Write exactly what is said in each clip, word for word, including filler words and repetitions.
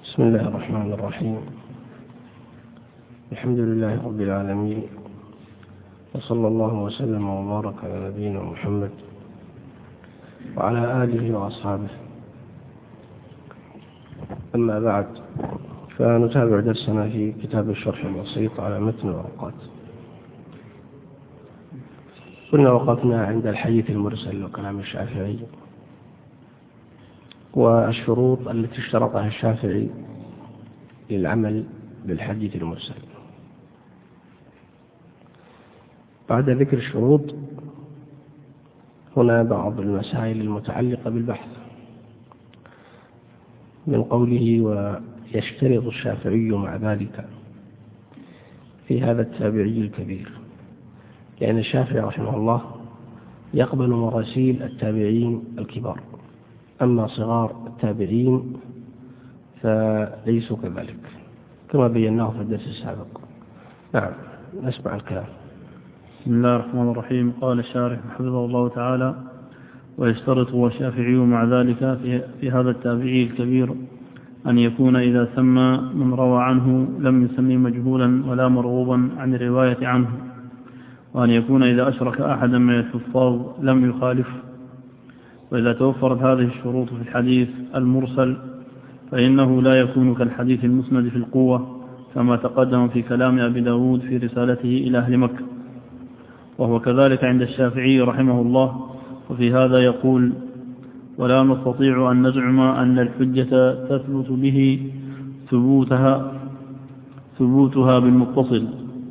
بسم الله الرحمن الرحيم. الحمد لله رب العالمين، وصلى الله وسلم وبارك على نبينا محمد وعلى آله وأصحابه. أما بعد، فنتابع درسنا في كتاب الشرح البسيط على متن الورقات. كنا وقفنا عند الحديث المرسل وكلام الشافعي والشروط التي اشترطها الشافعي للعمل بالحديث المرسل. بعد ذكر الشروط هنا بعض المسائل المتعلقة بالبحث، من قوله ويشترط الشافعي مع ذلك في هذا التابعي الكبير، لأن الشافعي رحمه الله يقبل مراسيل التابعين الكبار، أما صغار التابعين فليسوا كذلك كما بيناه في الدرس السابق. نعم، نسمع الكلام. بسم الله الرحمن الرحيم. قال الشارح حفظه الله تعالى: ويشترط الشافعي مع ذلك في, في هذا التابعي الكبير أن يكون إذا سمى من روى عنه لم يسمي مجهولا ولا مرغوبا عن الرواية عنه، وأن يكون إذا أشرك أحدا من الحفاظ لم يخالف. وإذا توفرت هذه الشروط في الحديث المرسل فإنه لا يكون كالحديث المسند في القوة، كما تقدم في كلام أبي داود في رسالته إلى أهل مكة، وهو كذلك عند الشافعي رحمه الله. وفي هذا يقول: ولا نستطيع أن نزعم أن الحجة تثبت به ثبوتها ثبوتها بالمتصل،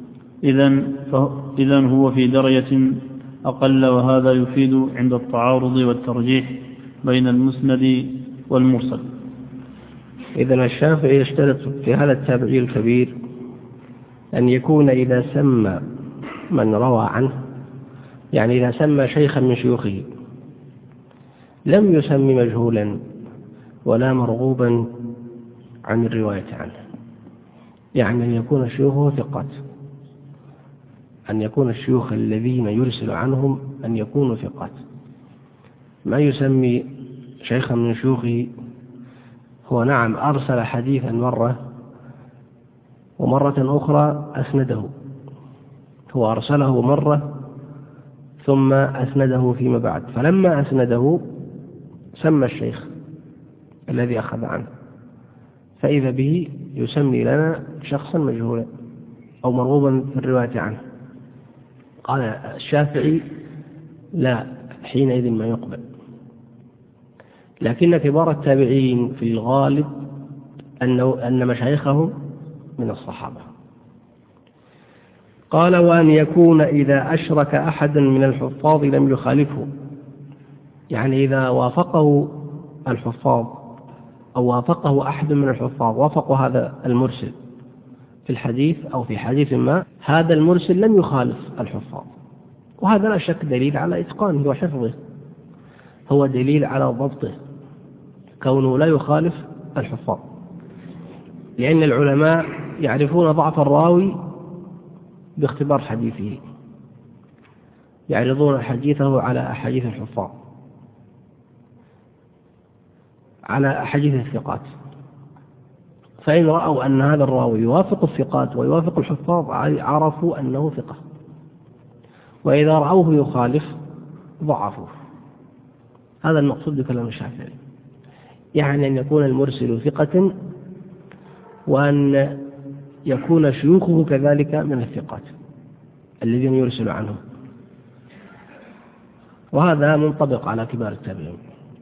إذن هو في درجة أقل، وهذا يفيد عند التعارض والترجيح بين المسند والمرسل. إذن الشافعي يشترط في هذا التابعي الكبير أن يكون إذا سمى من روى عنه، يعني إذا سمى شيخا من شيوخه لم يسمي مجهولا ولا مرغوبا عن الرواية عنه، يعني أن يكون شيوخه ثقات، أن يكون الشيوخ الذين يرسل عنهم أن يكونوا ثقات، ما يسمي شيخا من شيوخه هو نعم أرسل حديثا مرة ومرة أخرى أسنده، هو أرسله مرة ثم أسنده فيما بعد، فلما أسنده سمى الشيخ الذي أخذ عنه، فإذا به يسمي لنا شخصا مجهولا أو مرغوبا في الرواية عنه. قال الشافعي: لا، حينئذ ما يقبل. لكن كبار التابعين في الغالب أنه أن مشايخهم من الصحابة. قال: وأن يكون إذا أشرك أحدا من الحفاظ لم يخالفه، يعني إذا وافقه الحفاظ أو وافقه أحد من الحفاظ، وافقوا هذا المرسل في الحديث أو في حديث ما، هذا المرسل لم يخالف الحفاظ، وهذا لا شك دليل على إتقانه وحفظه، هو دليل على ضبطه كونه لا يخالف الحفاظ، لأن العلماء يعرفون ضعف الراوي باختبار حديثه، يعرضون حديثه على أحاديث الحفاظ، على أحاديث الثقات، فإن رأوا أن هذا الراوي يوافق الثقات ويوافق الحفاظ عرفوا أنه ثقة، وإذا رأوه يخالف ضعفوه. هذا المقصود بكلام الشافعي، يعني أن يكون المرسل ثقة وأن يكون شيوخه كذلك من الثقات الذين يرسل عنهم، وهذا منطبق على كبار التابعين.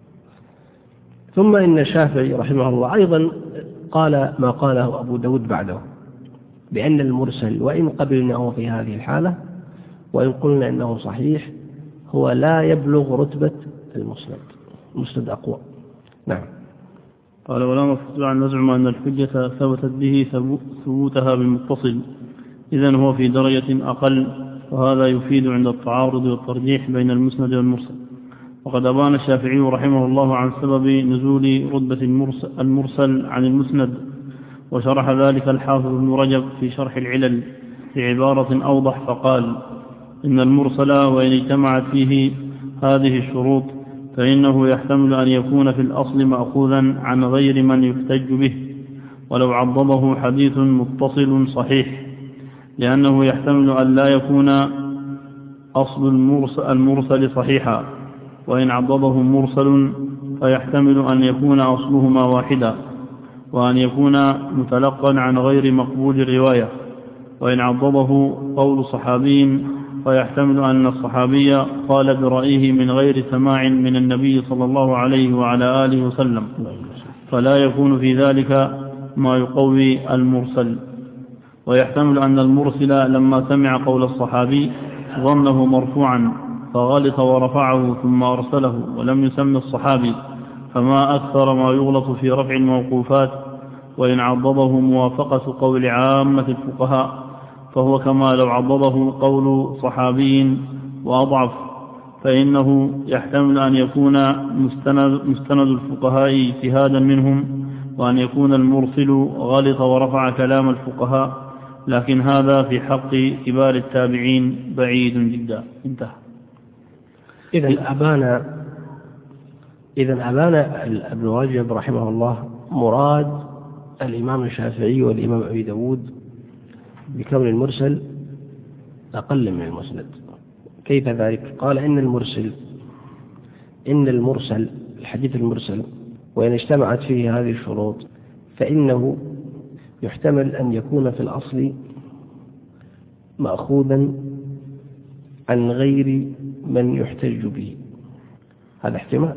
ثم إن الشافعي رحمه الله أيضا قال ما قاله أبو داود بعده، بأن المرسل وإن قبلناه في هذه الحالة وإن قلنا إنه صحيح هو لا يبلغ رتبة المسند، المسند أقوى. نعم. قال: ولا نستطيع أن نزعم أن الحجة ثبتت به ثبوتها بالمتصل، إذن هو في درجة أقل، وهذا يفيد عند التعارض والترجيح بين المسند والمرسل. وقد أبان الشافعي رحمه الله عن سبب نزول رتبة المرسل عن المسند، وشرح ذلك الحافظ ابن رجب في شرح العلل بعبارة أوضح، فقال: إن المرسل وإن اجتمعت فيه هذه الشروط فإنه يحتمل أن يكون في الأصل مأخوذا عن غير من يحتج به، ولو عضده حديث متصل صحيح، لأنه يحتمل أن لا يكون أصل المرسل, المرسل صحيحا، وإن عضده مرسل فيحتمل أن يكون أصلهما واحدا، وأن يكون متلقا عن غير مقبول الرواية. وإن عضده قول صحابي فيحتمل أن الصحابي قال برأيه من غير سماع من النبي صلى الله عليه وعلى آله وسلم، فلا يكون في ذلك ما يقوي المرسل. ويحتمل أن المرسل لما سمع قول الصحابي ظنه مرفوعا فغلط ورفعه ثم أرسله ولم يسمي الصحابي، فما أكثر ما يغلط في رفع الموقوفات. وإن عضده موافقة قول عامة الفقهاء فهو كما لو عضده قول صحابي وأضعف، فإنه يحتمل أن يكون مستند, مستند الفقهاء اجتهادا منهم، وأن يكون المرسل غلط ورفع كلام الفقهاء، لكن هذا في حق كبار التابعين بعيد جدا. انتهى. إذن أبان إذن أبان ابن رجب رحمه الله مراد الإمام الشافعي والإمام أبي داود بكون المرسل أقل من المسند. كيف ذلك؟ قال إن المرسل إن المرسل الحديث المرسل وإن اجتمعت فيه هذه الشروط فإنه يحتمل أن يكون في الأصل مأخوذا عن غير من يحتج به. هذا احتمال،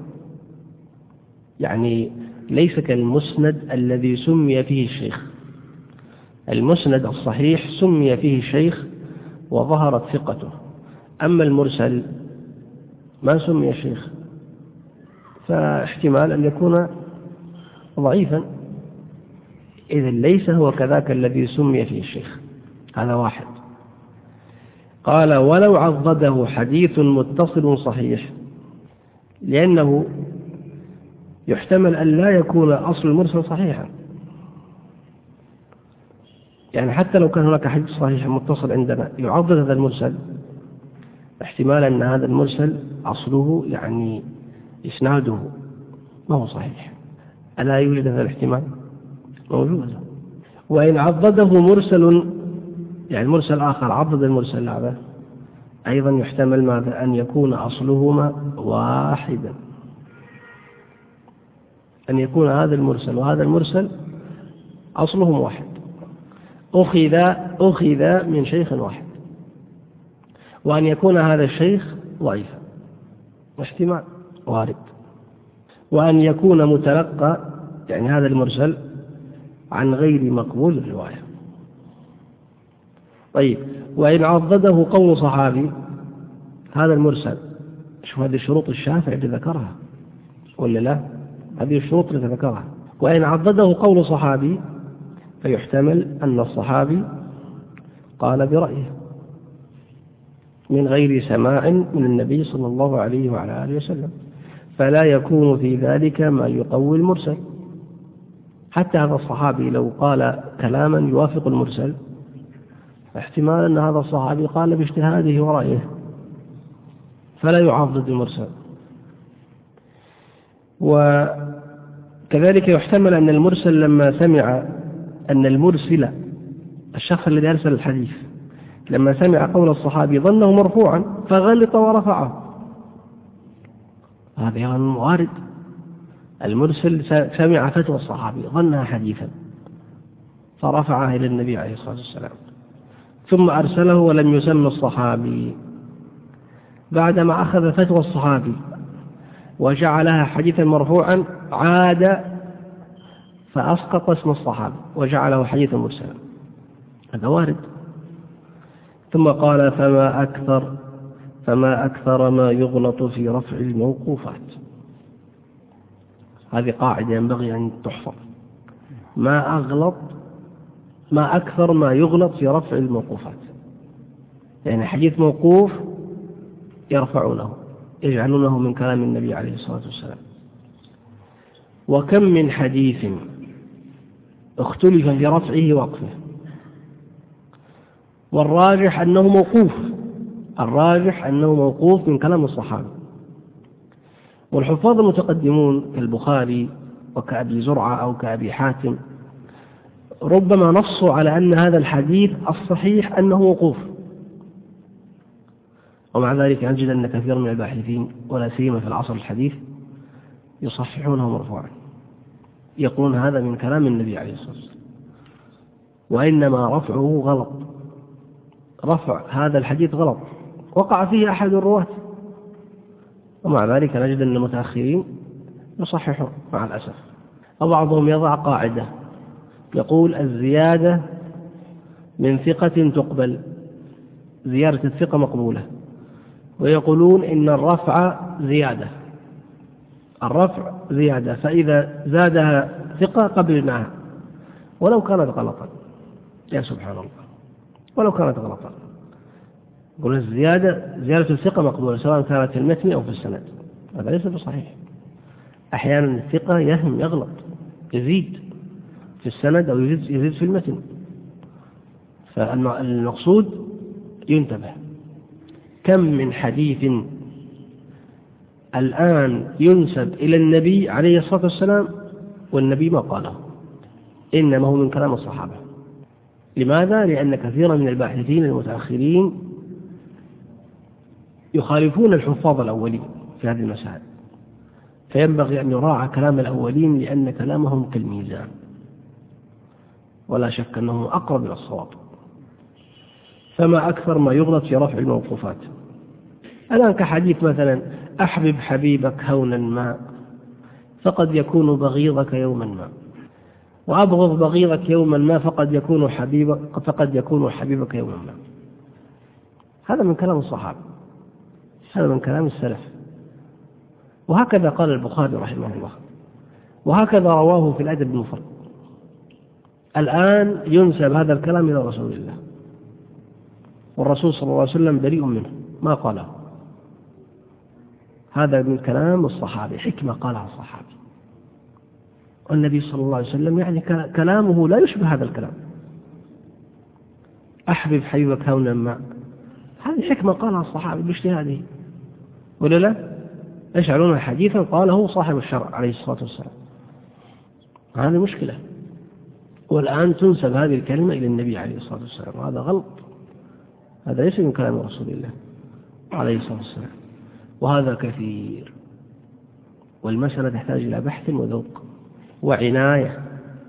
يعني ليس كالمسند الذي سمي فيه الشيخ. المسند الصحيح سمي فيه الشيخ وظهرت ثقته، أما المرسل ما سمي الشيخ، فاحتمال أن يكون ضعيفا. إذن ليس هو كذاك الذي سمي فيه الشيخ. هذا واحد. قال ولو عضده حديث متصل صحيح، لأنه يحتمل أن لا يكون أصل المرسل صحيحا، يعني حتى لو كان هناك حديث صحيح متصل عندنا يعضد هذا المرسل، احتمال أن هذا المرسل أصله يعني إسناده ما هو صحيح. ألا يوجد هذا الاحتمال؟ موجود. وإن عضده مرسل، يعني مرسل آخر عضد المرسل هذا، أيضا يحتمل ماذا؟ أن يكون أصلهما واحدا، أن يكون هذا المرسل وهذا المرسل أصلهم واحد، أخذ أخذ من شيخ واحد، وأن يكون هذا الشيخ ضعيفا، احتمال وارد. وأن يكون متلقى، يعني هذا المرسل عن غير مقبول الرواية. طيب، وإن عضده قول صحابي، هذا المرسل، شوف هذه الشروط الشافعي اللي ذكرها ولا لا؟ هذه الشروط اللي ذكرها. وإن عضده قول صحابي فيحتمل أن الصحابي قال برأيه من غير سماع من النبي صلى الله عليه وعلى آله وسلم، فلا يكون في ذلك ما يقوي المرسل. حتى هذا الصحابي لو قال كلاما يوافق المرسل، احتمال أن هذا الصحابي قال باجتهاده ورأيه، فلا يعضد المرسل. وكذلك يحتمل أن المرسل لما سمع أن المرسل الشخص الذي أرسل الحديث لما سمع قول الصحابي ظنه مرفوعا فغلط ورفعه، هذا يعني وارد. المرسل سمع فتوى الصحابي ظنها حديثا فرفعها إلى النبي عليه الصلاة والسلام، ثم أرسله ولم يسمى الصحابي، بعدما أخذ فتوى الصحابي وجعلها حديثا مرفوعا عاد فأسقط اسم الصحابي وجعله حديثا مرسلا، هذا وارد. ثم قال فما أكثر فما أكثر ما يغلط في رفع الموقوفات. هذه قاعدة ينبغي أن تحفظ. ما أغلط ما أكثر ما يغلط في رفع الموقوفات، يعني حديث موقوف يرفعونه يجعلونه من كلام النبي عليه الصلاة والسلام. وكم من حديث اختلف في رفعه ووقفه، والراجح أنه موقوف الراجح أنه موقوف من كلام الصحابة. والحفاظ المتقدمون كالبخاري وكأبي زرعة أو كأبي حاتم ربما نصوا على أن هذا الحديث الصحيح أنه موقوف، ومع ذلك نجد أن كثير من الباحثين ولا سيما في العصر الحديث يصححونه مرفوعا، يقولون هذا من كلام النبي عليه الصلاة والسلام، وإنما رفعه غلط، رفع هذا الحديث غلط وقع فيه أحد الرواة، ومع ذلك نجد أن المتأخرين يصححون مع الأسف. وبعضهم يضع قاعدة يقول الزيادة من ثقة تقبل، زيادة الثقة مقبولة، ويقولون إن الرفع زيادة، الرفع زيادة، فإذا زادها ثقة قبلناها ولو كانت غلطا. يا سبحان الله، ولو كانت غلطا. يقول الزيادة زيادة الثقة مقبولة سواء كانت في المتن أو في السند، هذا ليس بصحيح. أحيانا الثقة يهم يغلط، يزيد في السند أو يزيد, يزيد في المتن، فالمقصود ينتبه. كم من حديث الآن ينسب إلى النبي عليه الصلاة والسلام والنبي ما قاله، إنما هو من كلام الصحابة. لماذا؟ لأن كثيرا من الباحثين المتأخرين يخالفون الحفاظ الأولين في هذه المسائل، فينبغي أن يراعى كلام الأولين لأن كلامهم كالميزان، ولا شك أنه أقرب إلى الصواب. فما أكثر ما يغلط في رفع الموقوفات الآن، كحديث مثلا أحبب حبيبك هونا ما فقد يكون بغيضك يوما ما، وأبغض بغيضك يوما ما فقد يكون حبيبك فقد يكون حبيبك يوما ما. هذا من كلام الصحابة، هذا من كلام السلف، وهكذا قال البخاري رحمه الله، وهكذا رواه في الأدب المفرد. الآن ينسب هذا الكلام إلى رسول الله، والرسول صلى الله عليه وسلم بريء منه ما قاله. هذا من كلام الصحابة، حكمة قالها الصحابي، والنبي صلى الله عليه وسلم يعني كلامه لا يشبه هذا الكلام. أحبب حبيبك هونا ما، هذه حكمة قالها الصحابي باجتهاده، ولا لا؟ يجعلون حديثا قاله صاحب الشرع عليه الصلاة والسلام. هذه مشكلة، والآن تنسب هذه الكلمة إلى النبي عليه الصلاة والسلام، وهذا غلط، هذا ليس من كلام رسول الله عليه الصلاة والسلام، وهذا كثير. والمسألة تحتاج إلى بحث وذوق وعناية،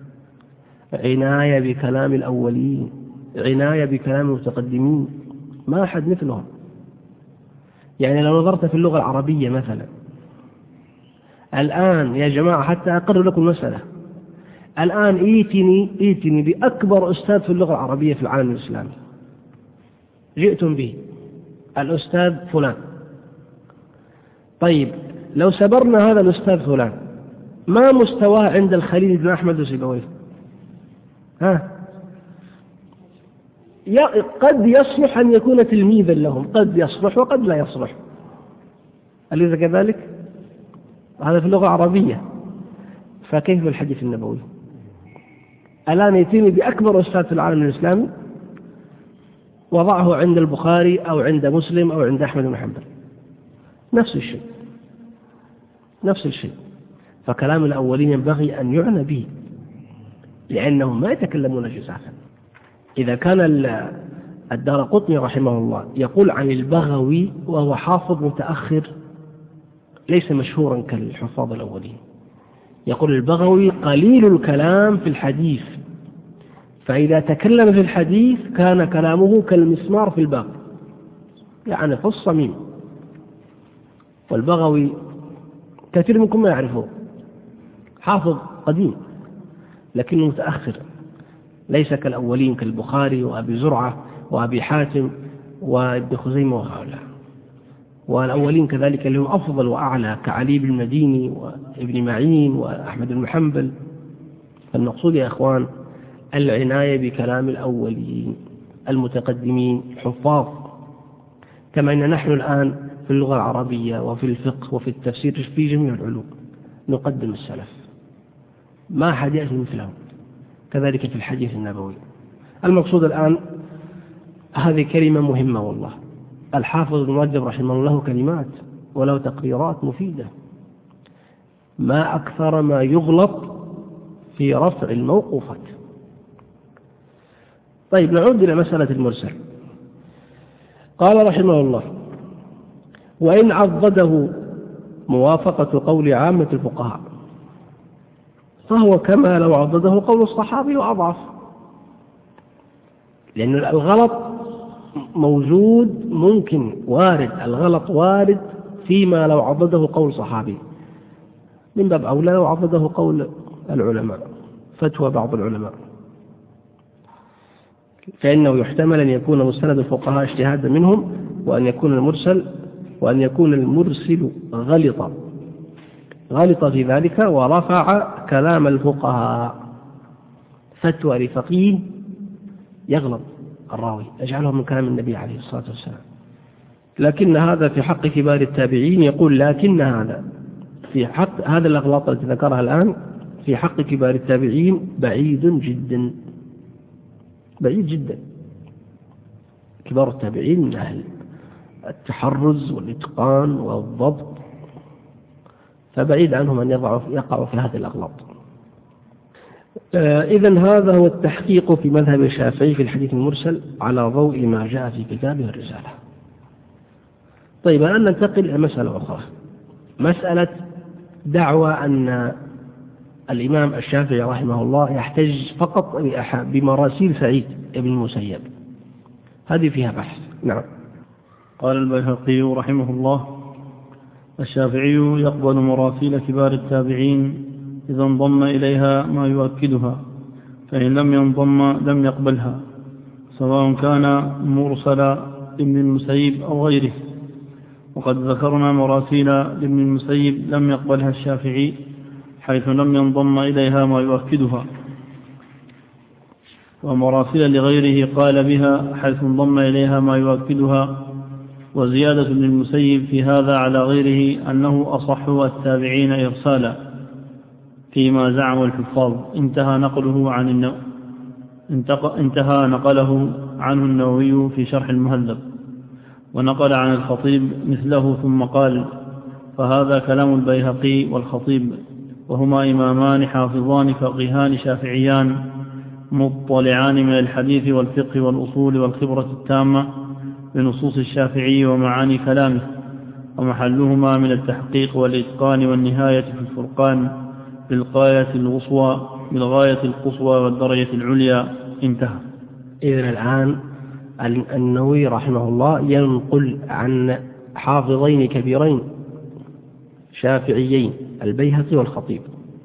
عناية بكلام الأولين، عناية بكلام المتقدمين، ما أحد مثلهم. يعني لو نظرت في اللغة العربية مثلا الآن يا جماعة، حتى أقرر لكم مسألة، الآن ايتني ايتني بأكبر أستاذ في اللغة العربية في العالم الإسلامي، جئتم به الأستاذ فلان. طيب لو سبرنا هذا الأستاذ فلان، ما مستواه عند الخليل بن أحمد وسيبويه؟ ها، قد يصلح أن يكون تلميذا لهم، قد يصلح وقد لا يصلح، أليس كذلك؟ هذا في اللغة العربية، فكيف بالحديث النبوي؟ الآن يتيني بأكبر أستاذ في العالم الإسلامي وضعه عند البخاري أو عند مسلم أو عند أحمد بن حنبل، نفس الشيء نفس الشيء. فكلام الأولين ينبغي أن يعنى به، لأنهم ما يتكلمون جزافا. إذا كان الدارقطني رحمه الله يقول عن البغوي وهو حافظ متأخر ليس مشهورا كالحفاظ الأولين، يقول البغوي قليل الكلام في الحديث، فإذا تكلم في الحديث كان كلامه كالمسمار في الباب، يعني في الصميم. والبغوي كثير منكم ما يعرفه، حافظ قديم لكنه متأخر، ليس كالأولين كالبخاري وأبي زرعة وأبي حاتم وابن خزيمة وهؤلاء، والأولين كذلك اللي هم أفضل وأعلى كعلي بن المديني وابن معين وأحمد بن حنبل. فالمقصود يا إخوان العناية بكلام الأولين المتقدمين حفاظ، كما أن نحن الآن في اللغة العربية وفي الفقه وفي التفسير في جميع العلوم نقدم السلف، ما أحد يأتي مثلهم، كذلك في الحديث النبوي. المقصود الآن هذه كلمة مهمة والله. الحافظ ابن رجب رحمه الله كلمات ولو تقريرات مفيدة، ما أكثر ما يغلط في رفع الموقوفات. طيب نعود إلى مسألة المرسل. قال رحمه الله: وإن عضده موافقة قول عامة الفقهاء فهو كما لو عضده قول الصحابي وأضعف، لأن الغلط موجود، ممكن وارد، الغلط وارد فيما لو عضده قول صحابي، من باب أولى لو عضده قول العلماء، فتوى بعض العلماء، فإنه يحتمل أن يكون مستند الفقهاء اجتهادا منهم، وأن يكون المرسل وأن يكون المرسل غلط غلط في ذلك ورفع كلام الفقهاء. فتوى لفقيه يغلط الراوي يجعله من كلام النبي عليه الصلاة والسلام، لكن هذا في حق كبار التابعين. يقول: لكن هذا في حق هذا الأغلاط التي ذكرها الآن في حق كبار التابعين بعيد جدا، بعيد جدا. كبار التابعين من أهل التحرز والإتقان والضبط، فبعيد عنهم أن يقعوا في هذه الأغلاط. إذن هذا هو التحقيق في مذهب الشافعي في الحديث المرسل على ضوء ما جاء في كتابه الرسالة. طيب الآن ننتقل إلى مسألة أخرى، مسألة دعوى أن الإمام الشافعي رحمه الله يحتج فقط بمراسيل سعيد بن المسيب، هذه فيها بحث. نعم. قال البيهقي رحمه الله: الشافعي يقبل مراسيل كبار التابعين إذا انضم إليها ما يؤكدها، فإن لم ينضم لم يقبلها، سواء كان مرسل ابن المسيب أو غيره. وقد ذكرنا مراسيل ابن المسيب لم يقبلها الشافعي حيث لم ينضم إليها ما يؤكدها، ومراسيل لغيره قال بها حيث انضم إليها ما يؤكدها. وزيادة ابن المسيب في هذا على غيره أنه أصح التابعين إرسالا فيما زعم الحفاظ. انتهى نقله عن النو... انتهى نقله عنه النووي في شرح المهذب، ونقل عن الخطيب مثله ثم قال: فهذا كلام البيهقي والخطيب، وهما إمامان حافظان فقيهان شافعيان مطلعان من الحديث والفقه والأصول والخبرة التامة بنصوص الشافعي ومعاني كلامه، ومحلهما من التحقيق والإتقان والنهاية في الفرقان بالغاية القصوى بالغاية القصوى والدرجة العليا. انتهى. إذن الآن النووي رحمه الله ينقل عن حافظين كبيرين شافعيين البيهقي والخطيب،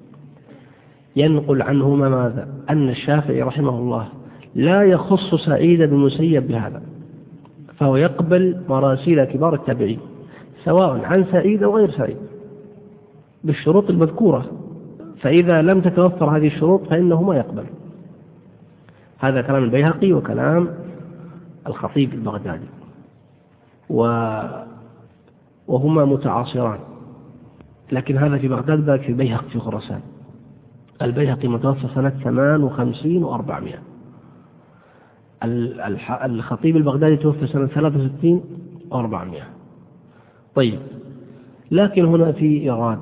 ينقل عنهما ماذا؟ أن الشافعي رحمه الله لا يخص سعيد بن المسيب بهذا، فهو يقبل مراسيل كبار التابعين سواء عن سعيد أو غير سعيد بالشروط المذكورة، فإذا لم تتوفر هذه الشروط فإنه ما يقبل. هذا كلام البيهقي وكلام الخطيب البغدادي، وهما متعاصران، لكن هذا في بغداد ذاك في البيهقي في خراسان. البيهقي متوفى سنة ثمان وخمسين وأربعمائة، الخطيب البغدادي توفى سنة ثلاثة وستين وأربعمائة. طيب، لكن هنا في إيراد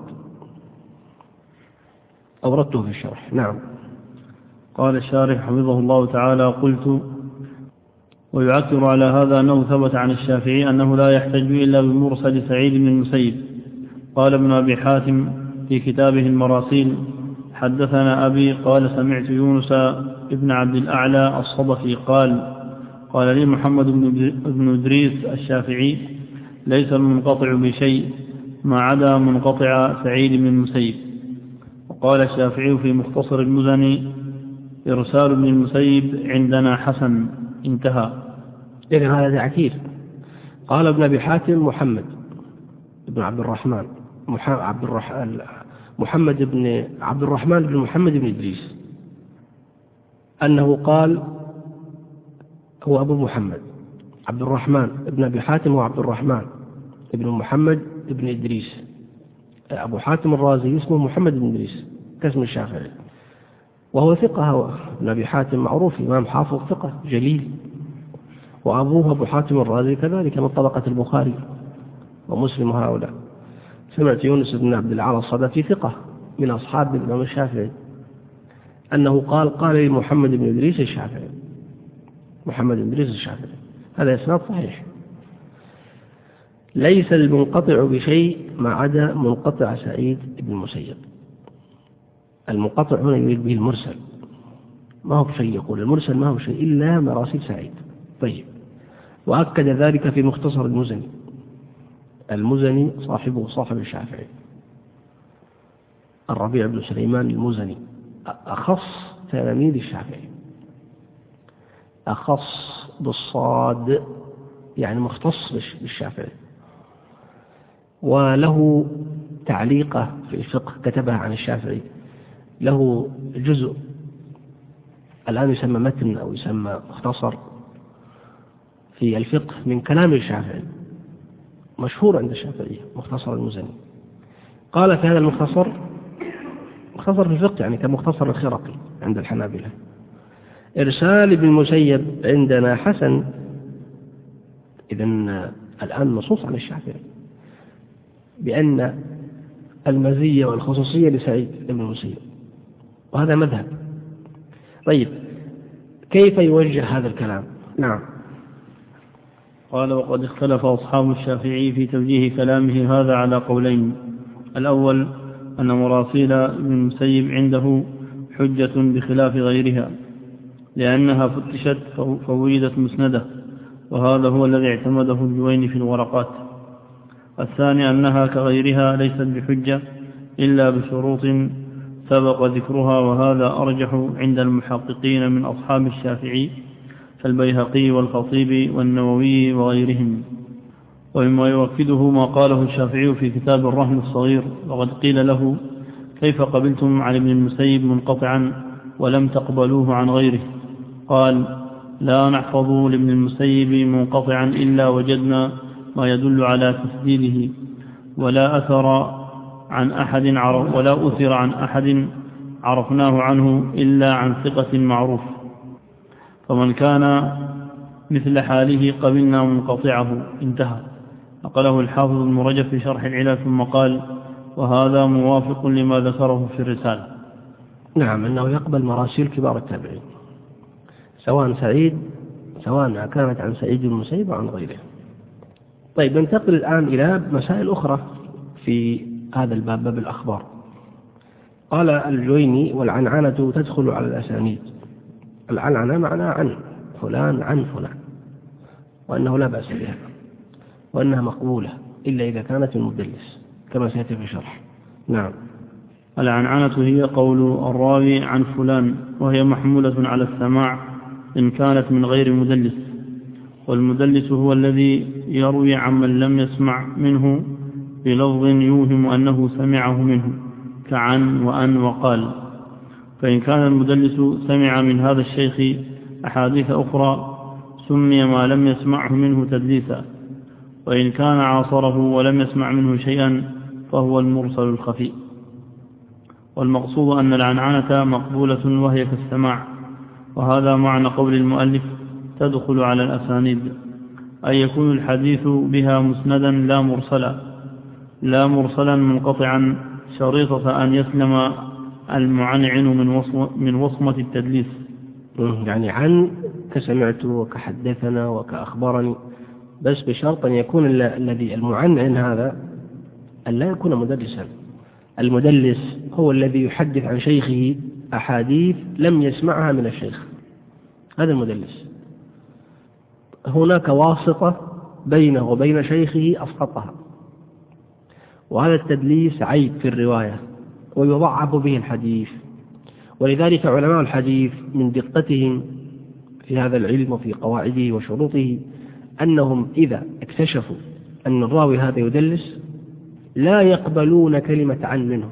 أوردته في الشرح. نعم. قال الشارح حفظه الله تعالى: قلت: ويعكر على هذا أنه ثبت عن الشافعي أنه لا يحتج إلا بمرسل سعيد بن المسيب. قال ابن أبي حاتم في كتابه المراسيل: حدثنا أبي قال سمعت يونس ابن عبد الأعلى الصدفي قال: قال لي محمد بن إدريس الشافعي: ليس المنقطع بشيء ما عدا منقطع سعيد بن المسيب. وقال الشافعي في مختصر المزني: إرسال ابن المسيب عندنا حسن. انتهى. إذن هذا تعكير. قال ابن أبي حاتم محمد بن عبد الرحمن عبد الرحمن محمد بن عبد الرحمن بن محمد بن إدريس أنه قال، هو أبو محمد عبد الرحمن ابن أبي حاتم وعبد الرحمن ابن محمد بن إدريس. أبو حاتم الرازي اسمه محمد بن إدريس كاسم الشافعي، وهو ثقة. هو ابن أبي حاتم معروف إمام حافظ ثقة جليل، وأبوه أبو حاتم الرازي كذلك من طبقة البخاري ومسلم هؤلاء. سمعت يونس بن عبد الأعلى الصدفي ثقة من أصحاب الإمام الشافعي أنه قال: قال لي محمد بن إدريس الشافعي. محمد بن إدريس الشافعي، هذا إسناد صحيح. ليس المنقطع بشيء ما عدا منقطع سعيد بن المسيب. المنقطع هنا يريد به المرسل، ما هو بشيء، يقول المرسل ما هو شيء إلا مراسيل سعيد. طيب، وأكد ذلك في مختصر المزني. المزني صاحبه صاحب الشافعي الربيع بن سليمان المزني، أخص تلاميذ الشافعي، أخص بالصاد يعني مختص بالشافعي، وله تعليقة في الفقه كتبها عن الشافعي، له جزء الآن يسمى متن أو يسمى مختصر في الفقه من كلام الشافعي، مشهور عند الشافعية، مختصر المزني. قال في هذا المختصر، مختصر في الفقه يعني كمختصر الخرقي عند الحنابلة، إرسال ابن المسيب عندنا حسن. إذن الآن نصوص عن الشافعي بأن المزية والخصوصية لسعيد بن المسيب، وهذا مذهب. طيب، كيف يوجه هذا الكلام؟ نعم. قال: وقد اختلف أصحاب الشافعي في توجيه كلامه هذا على قولين. الأول أن مراسيل ابن المسيب عنده حجة بخلاف غيرها، لأنها فتشت فوجدت مسندة، وهذا هو الذي اعتمده الجويني في الورقات. الثاني أنها كغيرها ليست بحجة إلا بشروط سبق ذكرها، وهذا أرجح عند المحققين من أصحاب الشافعي كالبيهقي والخطيب والنووي وغيرهم. ومما يؤكده ما قاله الشافعي في كتاب الرهن الصغير: وقد قيل له: كيف قبلتم عن ابن المسيب منقطعا ولم تقبلوه عن غيره؟ قال: لا نحفظ لابن المسيب منقطعا إلا وجدنا ما يدل على تسديده، ولا أثر عن أحد عرف ولا أثر عن أحد عرفناه عنه إلا عن ثقة معروف، فمن كان مثل حاله قبلنا منقطعه. انتهى. نقله الحافظ ابن رجب في شرح العلل، ثم قال: وهذا موافق لما ذكره في الرسالة. نعم، أنه يقبل مراسيل كبار التابعين، سواء سعيد سواء كانت عن سعيد بن المسيب عن غيره. طيب، ننتقل الآن إلى مسائل أخرى في هذا الباب، باب الأخبار. قال الجويني: والعنعنة تدخل على الأسانيد. العنعنة معناها عن فلان عن فلان، وأنه لا بأس بها، وأنها مقبولة إلا إذا كانت المدلس كما سيأتي في الشرح. نعم. العنعنة هي قول الراوي عن فلان، وهي محمولة على السماع إن كانت من غير مدلس، والمدلس هو الذي يروي عمن لم يسمع منه بلفظ يوهم أنه سمعه منه، كعن وأن وقال. فإن كان المدلس سمع من هذا الشيخ أحاديث أخرى سمي ما لم يسمعه منه تدليسا، وإن كان عاصره ولم يسمع منه شيئا فهو المرسل الخفي. والمقصود أن العنعنة مقبولة وهي كالسماع، وهذا معنى قول المؤلف: تدخل على الأسانيد، أي يكون الحديث بها مسندا لا مرسلا لا مرسلا منقطعا، شريطة أن يسلم المعنعن من وصم من وصمة التدليس. يعني عن كسمعت وكحدثنا وكأخبرني، بس بشرط أن يكون الذي المعنعن هذا أن لا يكون مدلسا. المدلس هو الذي يحدث عن شيخه أحاديث لم يسمعها من الشيخ، هذا المدلس. هناك واسطة بينه وبين شيخه أسقطها، وهذا التدليس عيب في الرواية ويضعف به الحديث. ولذلك علماء الحديث من دقتهم في هذا العلم وفي قواعده وشروطه أنهم إذا اكتشفوا أن الراوي هذا يدلس لا يقبلون كلمة عن منه،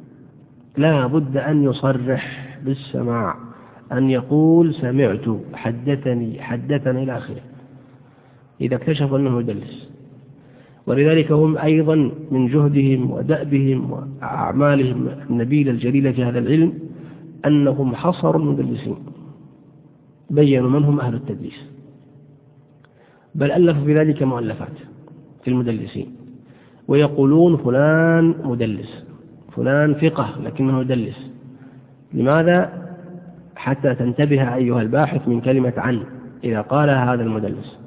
لا بد أن يصرح بالسماع، أن يقول سمعت، حدثني، حدثني إلى آخره، إذا اكتشفوا أنه يدلس. ولذلك هم أيضا من جهدهم ودأبهم وأعمالهم النبيلة الجليلة في هذا العلم أنهم حصروا المدلسين، بيّنوا من هم أهل التدليس، بل ألفوا في ذلك مؤلفات في المدلسين، ويقولون فلان مدلس، فلان ثقة لكنه يدلس. لماذا؟ حتى تنتبه أيها الباحث من كلمة عن، إذا قال هذا المدلس.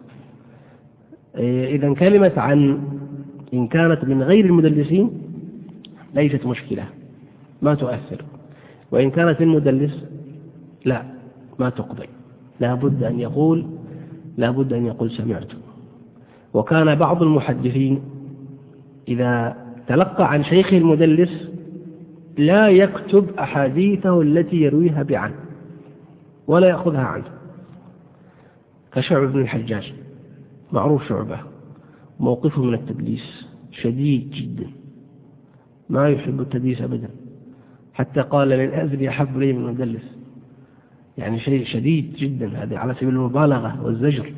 إذا كلمة عن إن كانت من غير المدلسين ليست مشكلة ما تؤثر، وإن كانت المدلس لا ما تقبل، لا بد أن يقول لا بد أن يقول سمعت. وكان بعض المحدثين إذا تلقى عن شيخه المدلس لا يكتب أحاديثه التي يرويها بعن ولا يأخذها عنه، كشعب بن الحجاج معروف شعبة موقفه من التدليس شديد جدا، ما يحب التدليس أبدا، حتى قال للأزل يحب لي من المدلس، يعني شيء شديد جدا، هذا على سبيل المبالغة والزجر.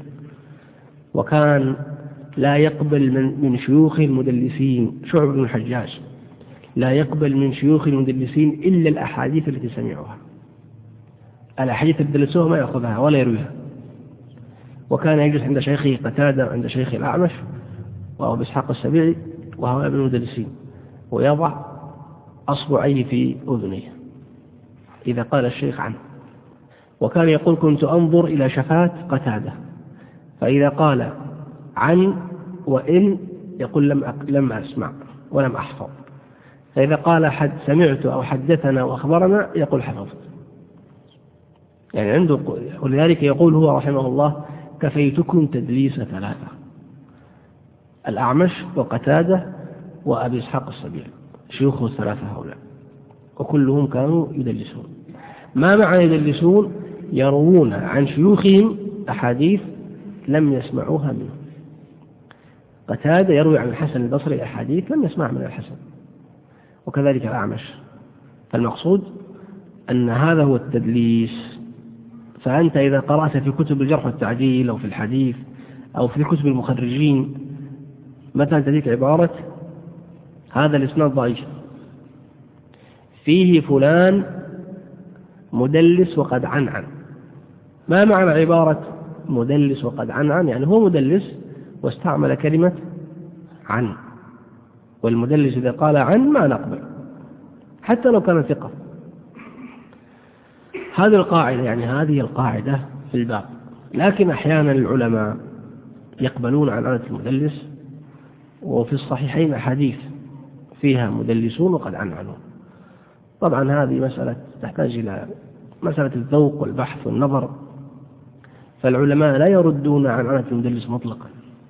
وكان لا يقبل من, من شيوخ المدلسين، شعب بن الحجاج لا يقبل من شيوخ المدلسين إلا الأحاديث التي سمعوها، الأحاديث التي دلسوها ما يأخذها ولا يرويها. وكان يجلس عند شيخه قتادة عند شيخه الأعمش وهو بإسحاق السبيعي وهو ابن المدلسين، ويضع أصبعيه في أذنيه إذا قال الشيخ عنه. وكان يقول كنت أنظر إلى شفات قتادة، فإذا قال عن وإن يقول لم لم أسمع ولم أحفظ، فإذا قال حد سمعت أو حدثنا وأخبرنا يقول حفظت. يعني عنده، ولذلك يقول هو رحمه الله كفيتكم تدليس ثلاثة: الأعمش وقتادة وأبي إسحاق السبيعي، شيوخه الثلاثة هؤلاء، وكلهم كانوا يدلسون. ما معنى يدلسون؟ يروون عن شيوخهم أحاديث لم يسمعوها منه. قتادة يروي عن الحسن البصري أحاديث لم يسمع من الحسن، وكذلك الأعمش. فالمقصود أن هذا هو التدليس. فأنت إذا قرأت في كتب الجرح والتعديل أو في الحديث أو في كتب المخرجين مثلا تلك عبارة هذا الإسناد ضعيف فيه فلان مدلس وقد عنعن. ما معنى عبارة مدلس وقد عنعن؟ يعني هو مدلس واستعمل كلمة عن، والمدلس إذا قال عن ما نقبل حتى لو كان ثقة. هذه القاعدة، يعني هذه القاعدة في الباب. لكن أحيانا العلماء يقبلون عن عنة المدلس، وفي الصحيحين أحاديث فيها مدلسون وقد عنعنون. طبعا هذه مسألة تحتاج إلى مسألة الذوق والبحث والنظر، فالعلماء لا يردون عن عنة المدلس مطلقا.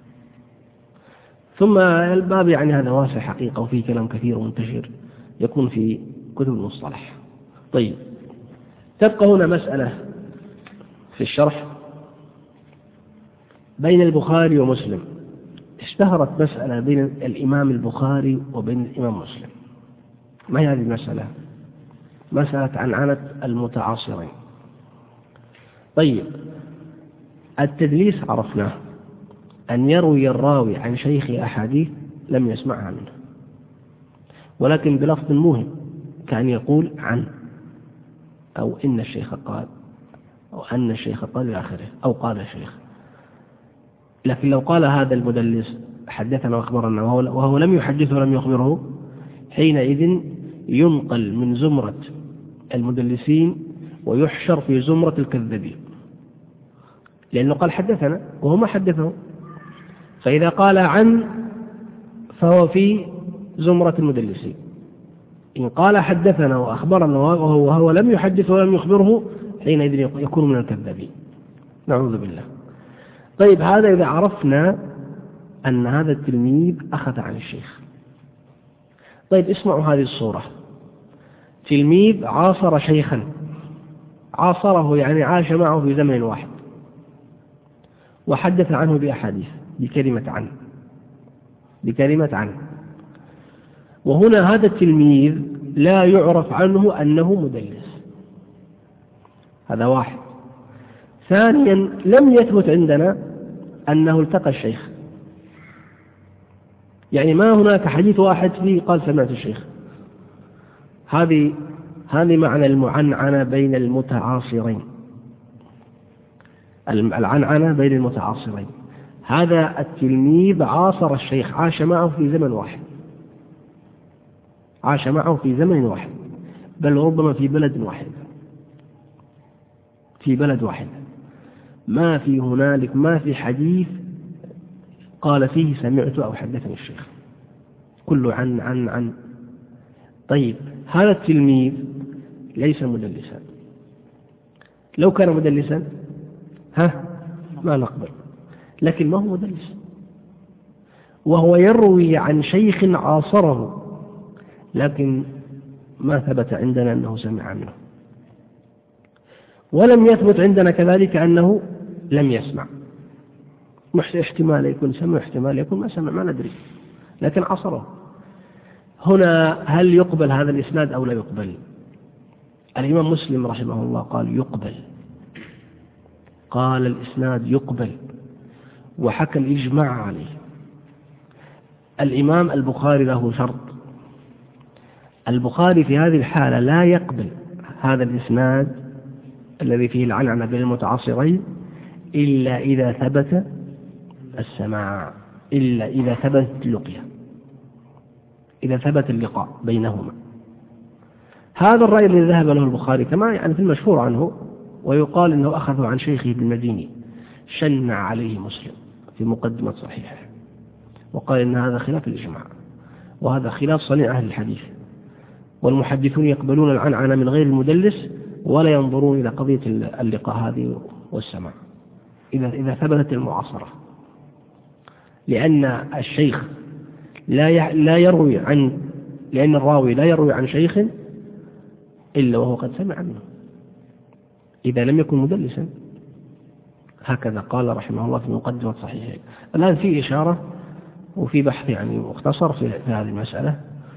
ثم الباب يعني هذا واسع حقيقة، وفيه كلام كثير ومنتشر يكون في كتب المصطلح. طيب، تبقى هنا مسألة في الشرح بين البخاري ومسلم. اشتهرت مسألة بين الإمام البخاري وبين الإمام مسلم. ما هي هذه المسألة؟ مسألة عنعنة المتعاصرين. طيب، التدليس عرفناه أن يروي الراوي عن شيخ أحاديث لم يسمعها منه، ولكن بلفظ موهم، كأن يقول عن، أو إن الشيخ قال، أو أن الشيخ قال إلى آخره، أو قال الشيخ. لكن لو قال هذا المدلس حدثنا وأخبرنا وهو لم يحدثه ولم يخبره، حينئذ ينقل من زمرة المدلسين ويحشر في زمرة الكذابين، لأنه قال حدثنا وهو ما حدثه. فإذا قال عن فهو في زمرة المدلسين، إن قال حدثنا وأخبرنا وهو لم يحدث ولم يخبره حينئذ يكون من الكذابين، نعوذ بالله. طيب، هذا إذا عرفنا أن هذا التلميذ أخذ عن الشيخ. طيب، اسمعوا هذه الصورة: تلميذ عاصر شيخا، عاصره يعني عاش معه في زمن واحد، وحدث عنه بأحاديث بكلمة عن بكلمة عن وهنا هذا التلميذ لا يعرف عنه أنه مدلس، هذا واحد. ثانيا، لم يثبت عندنا أنه التقى الشيخ، يعني ما هناك حديث واحد فيه قال سمعت الشيخ. هذه هذه معنى المعنعنة بين المتعاصرين، العنعنة بين المتعاصرين. هذا التلميذ عاصر الشيخ، عاش معه في زمن واحد، عاش معه في زمن واحد، بل ربما في بلد واحد في بلد واحد ما في هنالك ما في حديث قال فيه سمعت أو حدثني الشيخ، كله عن عن عن طيب هذا التلميذ ليس مدلسا، لو كان مدلسا ها ما نقبل، لكن ما هو مدلس، وهو يروي عن شيخ عاصره لكن ما ثبت عندنا أنه سمع منه، ولم يثبت عندنا كذلك أنه لم يسمع، احتمال يكون سمع احتمال يكون ما سمع ما ندري، لكن عصره. هنا هل يقبل هذا الإسناد أو لا يقبل؟ الإمام مسلم رحمه الله قال يقبل، قال الإسناد يقبل وحكى الإجماع عليه. الإمام البخاري له شرط، البخاري في هذه الحالة لا يقبل هذا الإسناد الذي فيه العنعنة بين المتعاصرين إلا إذا ثبت السماع، إلا إذا ثبت اللقية، إذا ثبت اللقاء بينهما. هذا الرأي الذي ذهب له البخاري كما يعني في المشهور عنه، ويقال أنه أخذه عن شيخه بالمديني، شنع عليه مسلم في مقدمة صحيحه وقال إن هذا خلاف الإجماع، وهذا خلاف صنيع أهل الحديث، والمحدثون يقبلون العنعنة من غير المدلس ولا ينظرون إلى قضية اللقاء هذه والسماع إذا إذا ثبتت المعاصرة، لأن الشيخ لا لا يروي عن لأن الراوي لا يروي عن شيخ إلا وهو قد سمع منه إذا لم يكن مدلسا. هكذا قال رحمه الله في مقدمة صحيحه. الآن في إشارة وفي بحث يعني مختصر في هذه المسألة،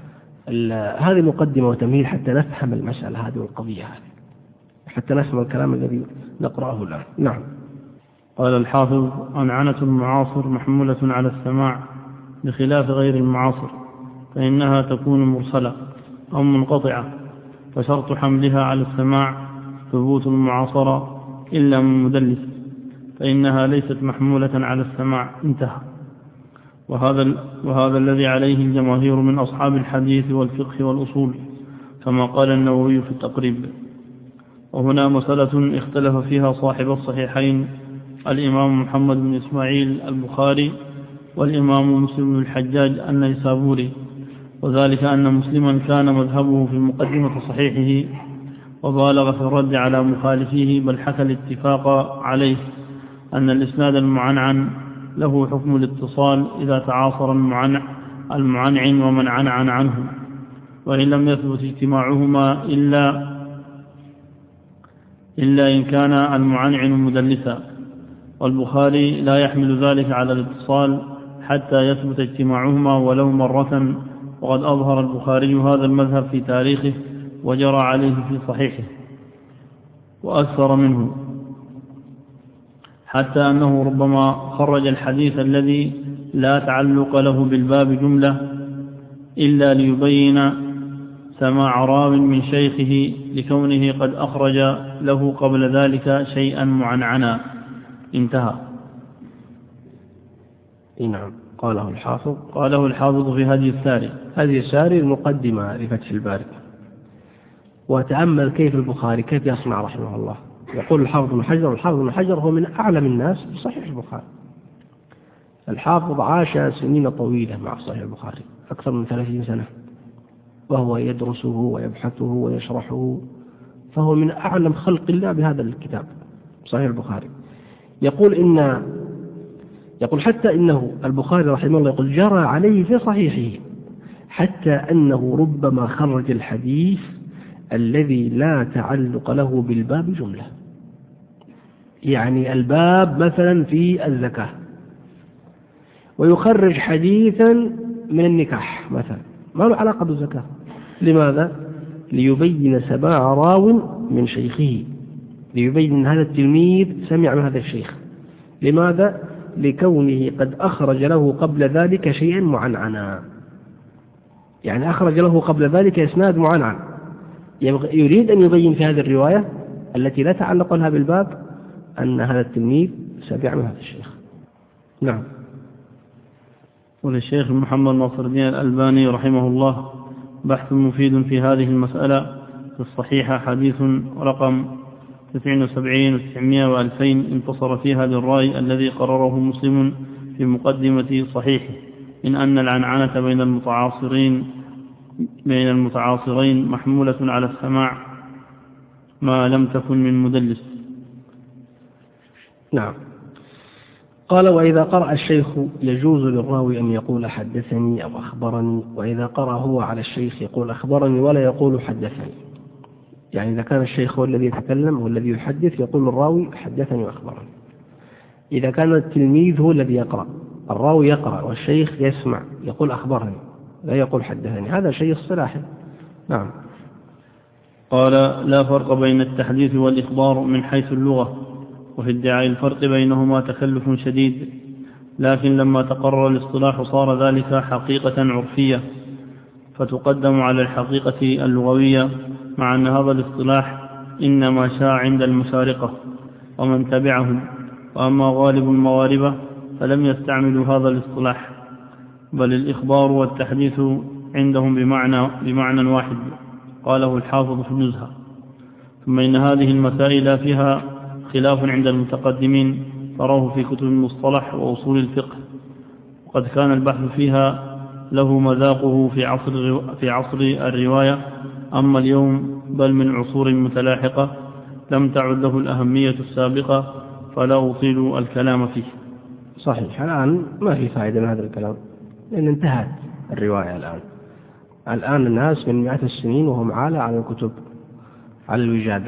هذه مقدمة وتمهيد حتى نفهم المسألة هذه والقضية هذه، حتى نفهم الكلام الذي نقرأه الآن. نعم. قال الحافظ: عنعنة المعاصر محمولة على السماع بخلاف غير المعاصر، فإنها تكون مرسلة أو منقطعة، فشرط حملها على السماع ثبوت المعاصرة إلا من مدلس، فإنها ليست محمولة على السماع. انتهى. وهذا, وهذا الذي عليه الجماهير من أصحاب الحديث والفقه والأصول، كما قال النووي في التقريب. وهنا مسألة اختلف فيها صاحب الصحيحين الإمام محمد بن إسماعيل البخاري والإمام مسلم بن الحجاج النيسابوري، وذلك أن مسلما كان مذهبه في مقدمة صحيحه وبالغ في الرد على مخالفيه، بل حكى الاتفاق عليه أن الإسناد المعنعن له حكم الاتصال إذا تعاصر المعنعن ومن عنعن عنه، وإن لم يثبت اجتماعهما إلا إلا إن كان المعنعن مدلسا. والبخاري لا يحمل ذلك على الاتصال حتى يثبت اجتماعهما ولو مرة، وقد أظهر البخاري هذا المذهب في تاريخه وجرى عليه في صحيحه وأكثر منه، حتى أنه ربما خرج الحديث الذي لا تعلق له بالباب جملة إلا ليبين سماع راو من شيخه لكونه قد أخرج له قبل ذلك شيئا معنعنا. انتهى. نعم. قاله الحافظ قاله الحافظ في هدي الساري. هذه الساري المقدمة لفتح الباري. وتأمل كيف البخاري كيف يصنع رحمه الله. يقول الحافظ بن حجر، الحافظ بن حجر هو من أعلم الناس في صحيح البخاري. الحافظ عاش سنين طويلة مع صحيح البخاري، أكثر من ثلاثين سنة، وهو يدرسه ويبحثه ويشرحه، فهو من أعلم خلق الله بهذا الكتاب صحيح البخاري. يقول إن يقول حتى إنه البخاري رحمه الله يقول جرى عليه في صحيحه حتى أنه ربما خرج الحديث الذي لا تعلق له بالباب جملة، يعني الباب مثلا في الزكاة ويخرج حديثا من النكاح مثلا ما له علاقة بالزكاة. لماذا؟ ليبين سماع راو من شيخه، ليبين أن هذا التلميذ سمع من هذا الشيخ. لماذا؟ لكونه قد أخرج له قبل ذلك شيئا معنعنا، يعني أخرج له قبل ذلك إسناد معنعن، يريد أن يبين في هذه الرواية التي لا تعلق لها بالباب أن هذا التلميذ سمع من هذا الشيخ. نعم. وللشيخ محمد ناصر الدين الألباني رحمه الله بحث مفيد في هذه المسألة في الصحيحة، حديث رقم تسع وسبعين وتسعمائة وألفين انتصر فيها للرأي الذي قرره مسلم في مقدمة صحيحه من أن العنعنة بين المتعاصرين بين المتعاصرين محمولة على السماع ما لم تكن من مدلس. نعم. قال وإذا قرأ الشيخ يجوز للراوي أن يقول حدثني أو أخبرني، وإذا قرأ هو على الشيخ يقول أخبرني ولا يقول حدثني. يعني إذا كان الشيخ هو الذي يتكلم والذي يحدث يقول الراوي حدثني وأخبرني. إذا كان التلميذ هو الذي يقرأ، الراوي يقرأ والشيخ يسمع يقول أخبرني لا يقول حدثني، هذا شيء اصطلاحي. نعم. قال لا فرق بين التحديث والإخبار من حيث اللغة، وفي ادعاء الفرق بينهما تكلف شديد، لكن لما تقرر الاصطلاح صار ذلك حقيقة عرفية فتقدم على الحقيقة اللغوية، مع أن هذا الاصطلاح إنما شاع عند المشارقة ومن تبعهم، وأما غالب المغاربة فلم يستعملوا هذا الاصطلاح، بل الإخبار والتحديث عندهم بمعنى, بمعنى واحد، قاله الحافظ في النزهة. ثم إن هذه المسائل فيها خلاف عند المتقدمين تراه في كتب المصطلح وأصول الفقه، وقد كان البحث فيها له مذاقه في عصر, في عصر الرواية، أما اليوم بل من عصور متلاحقة لم تعد له الأهمية السابقة، فلا أطيل الكلام فيه. صحيح. الآن ما في فائدة من هذا الكلام لأن انتهت الرواية. الآن الآن الناس من مئات السنين وهم عالة على الكتب على الوجادة.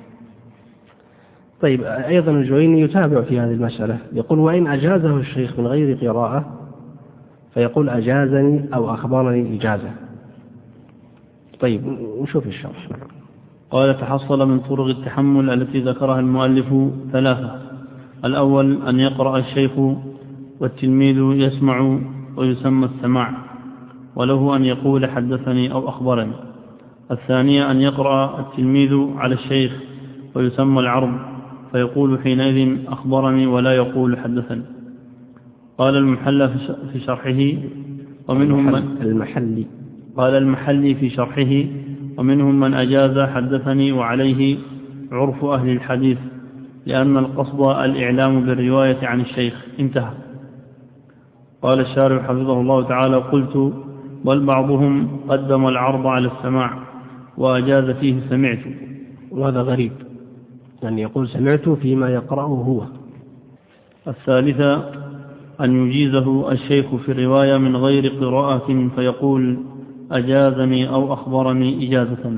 طيب أيضا الجويني يتابع في هذه المسألة، يقول وإن أجازه الشيخ من غير قراءة فيقول أجازني أو أخبرني إجازة. طيب نشوف الشرح. قال تحصل من طرق التحمل التي ذكرها المؤلف ثلاثة. الأول أن يقرأ الشيخ والتلميذ يسمع ويسمى السماع، وله أن يقول حدثني أو أخبرني. الثانية أن يقرأ التلميذ على الشيخ ويسمى العرض، فيقول حينئذ أخبرني ولا يقول حدثني. قال المحلى في شرحه ومنهم من المحلي قال المحلي في شرحه ومنهم من أجاز حدثني وعليه عرف أهل الحديث، لأن القصد الإعلام بالرواية عن الشيخ. انتهى. قال الشارح حفظه الله تعالى قلت بل بعضهم قدم العرض على السماع وأجاز فيه سمعت، وهذا غريب أن يقول سمعت فيما يقرأه هو. الثالثة أن يجيزه الشيخ في الرواية من غير قراءة فيقول أجازني أو أخبرني إجازة.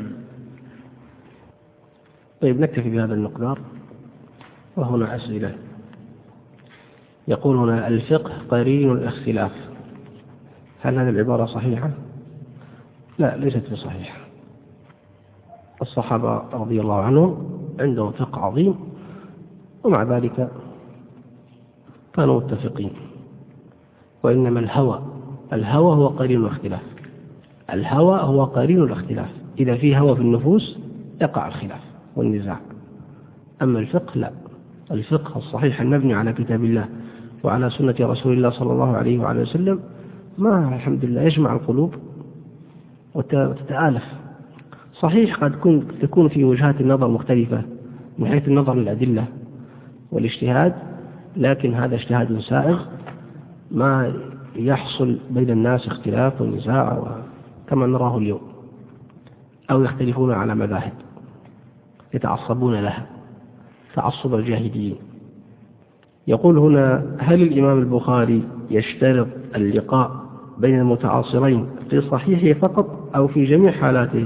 طيب نكتفي بهذا المقدار. وهنا أسئلة. يقول هنا الفقه قرين الاختلاف، هل هذه العبارة صحيحة؟ لا، ليست بصحيحة. الصحابة رضي الله عنهم عندهم فقه عظيم ومع ذلك كانوا متفقين، وإنما الهوى الهوى هو قرين الاختلاف. الهوى هو قرين الاختلاف، إذا في هوى في النفوس يقع الخلاف والنزاع. أما الفقه لا، الفقه الصحيح المبني على كتاب الله وعلى سنة رسول الله صلى الله عليه وعلى وسلم ما الحمد لله يجمع القلوب وتتآلف. صحيح قد تكون في وجهات النظر مختلفة من حيث النظر للأدلة والاجتهاد، لكن هذا اجتهاد سائغ ما يحصل بين الناس اختلاف ونزاع كما نراه اليوم، أو يختلفون على مذاهب يتعصبون لها تعصب الجاهليين. يقول هنا هل الإمام البخاري يشترط اللقاء بين المتعاصرين في صحيحه فقط أو في جميع حالاته؟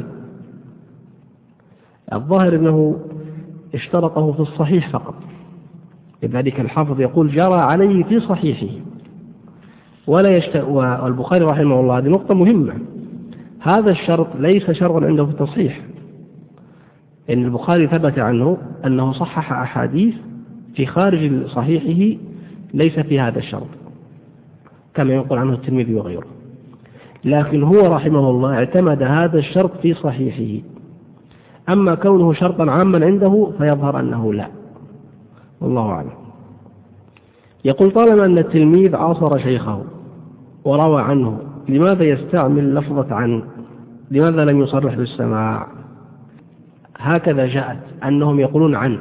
الظاهر أنه اشترطه في الصحيح فقط، لذلك الحافظ يقول جرى عليه في صحيحه ولا يشترط. والبخاري رحمه الله هذه نقطة مهمة، هذا الشرط ليس شرطا عنده في التصحيح، إن البخاري ثبت عنه أنه صحح أحاديث في خارج صحيحه ليس في هذا الشرط كما يقول عنه الترمذي وغيره، لكن هو رحمه الله اعتمد هذا الشرط في صحيحه. أما كونه شرطا عاما عنده فيظهر أنه لا، والله أعلم. يقول طالما أن التلميذ عاصر شيخه وروى عنه لماذا يستعمل لفظة عن؟ لماذا لم يصرح بالسماع؟ هكذا جاءت أنهم يقولون عن.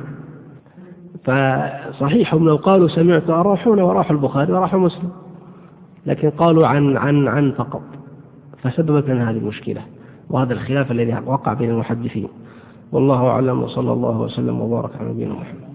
فصحيح هم لو قالوا سمعت أراحون وراحوا البخاري وراحوا مسلم، لكن قالوا عن عن عن فقط، فسببت لنا هذه المشكلة وهذا الخلاف الذي وقع بين المحدثين. والله أعلم، وصلى الله وسلم وبارك على نبينا محمد.